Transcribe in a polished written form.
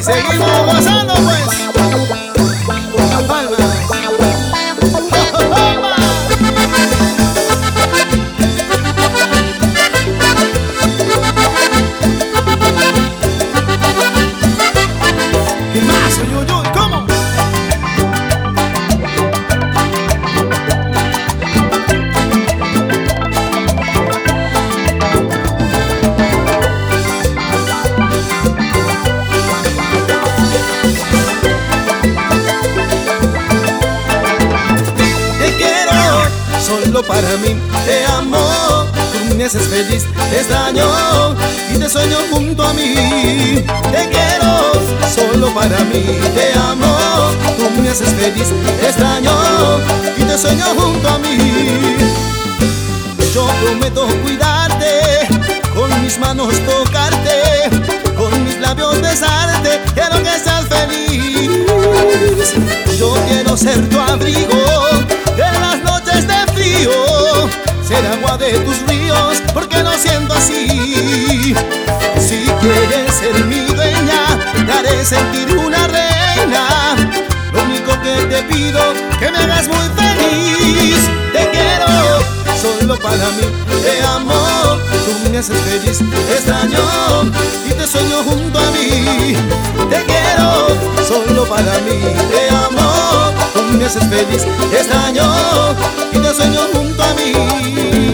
seguimos gozando pues. Con las palmas. ¿Qué más? Uy, uy, uy, ¿cómo? Solo para mí, te amo, tú me haces feliz, te extraño y te sueño junto a mí. Te quiero, solo para mí, te amo, tú me haces feliz, te extraño y te sueño junto a mí. Yo prometo cuidarte, con mis manos tocarte, con mis labios besarte, quiero que seas feliz. Yo quiero ser tu abrigo en las noches de frío, ser agua de tus ríos, porque lo siento así. Si quieres ser mi dueña, te haré sentir una reina. Lo único que te pido, que me hagas muy feliz. Te quiero, solo para mí, te amo, tú me haces feliz, te extraño y te sueño junto a mí. Te quiero, solo para mí, te amo, tú me haces feliz, te extraño y te sueño junto a mí.